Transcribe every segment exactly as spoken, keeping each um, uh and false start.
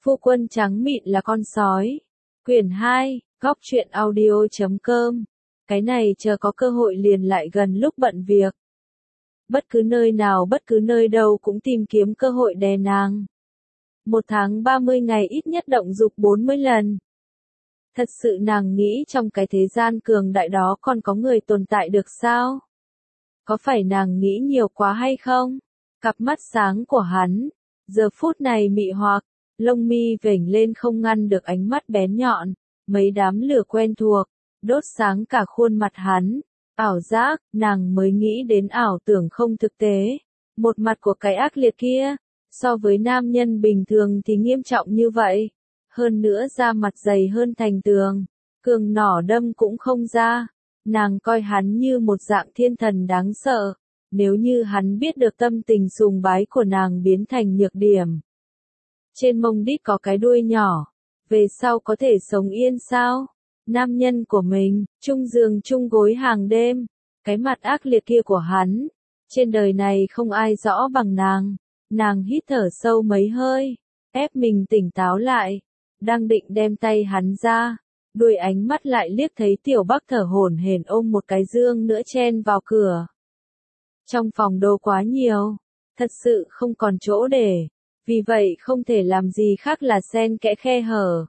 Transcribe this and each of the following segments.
Phu quân trắng mịn là con sói. Quyển hai, góc truyện audio chấm com. Cái này chờ có cơ hội liền lại gần lúc bận việc. Bất cứ nơi nào bất cứ nơi đâu cũng tìm kiếm cơ hội đè nàng. Một tháng ba mươi ngày ít nhất động dục bốn mươi lần. Thật sự nàng nghĩ trong cái thế gian cường đại đó còn có người tồn tại được sao? Có phải nàng nghĩ nhiều quá hay không? Cặp mắt sáng của hắn, giờ phút này mị hoặc, lông mi vểnh lên không ngăn được ánh mắt bén nhọn, mấy đám lửa quen thuộc, đốt sáng cả khuôn mặt hắn. Ảo giác, nàng mới nghĩ đến ảo tưởng không thực tế. Một mặt của cái ác liệt kia, so với nam nhân bình thường thì nghiêm trọng như vậy. Hơn nữa da mặt dày hơn thành tường, cường nỏ đâm cũng không ra. Nàng coi hắn như một dạng thiên thần đáng sợ. Nếu như hắn biết được tâm tình sùng bái của nàng biến thành nhược điểm. Trên mông đít có cái đuôi nhỏ, về sau có thể sống yên sao? Nam nhân của mình, chung giường chung gối hàng đêm, cái mặt ác liệt kia của hắn, trên đời này không ai rõ bằng nàng. Nàng hít thở sâu mấy hơi, ép mình tỉnh táo lại, đang định đem tay hắn ra, đuôi ánh mắt lại liếc thấy Tiểu Bắc thở hổn hển ôm một cái dương nữa chen vào cửa. Trong phòng đồ quá nhiều, thật sự không còn chỗ để, vì vậy không thể làm gì khác là xen kẽ khe hở.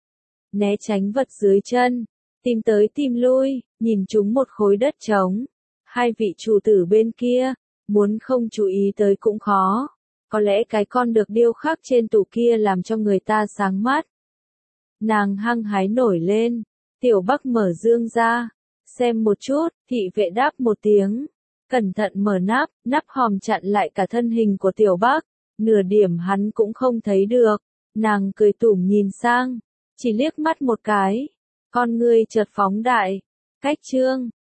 Né tránh vật dưới chân, tìm tới tìm lui, nhìn chúng một khối đất trống. Hai vị chủ tử bên kia, muốn không chú ý tới cũng khó. Có lẽ cái con được điêu khắc trên tủ kia làm cho người ta sáng mắt. Nàng hăng hái nổi lên, Tiểu Bắc mở dương ra, xem một chút, thị vệ đáp một tiếng. Cẩn thận mở nắp, nắp hòm chặn lại cả thân hình của Tiểu Bắc, nửa điểm hắn cũng không thấy được. Nàng cười tủm nhìn sang, chỉ liếc mắt một cái, con ngươi chợt phóng đại. Cách chương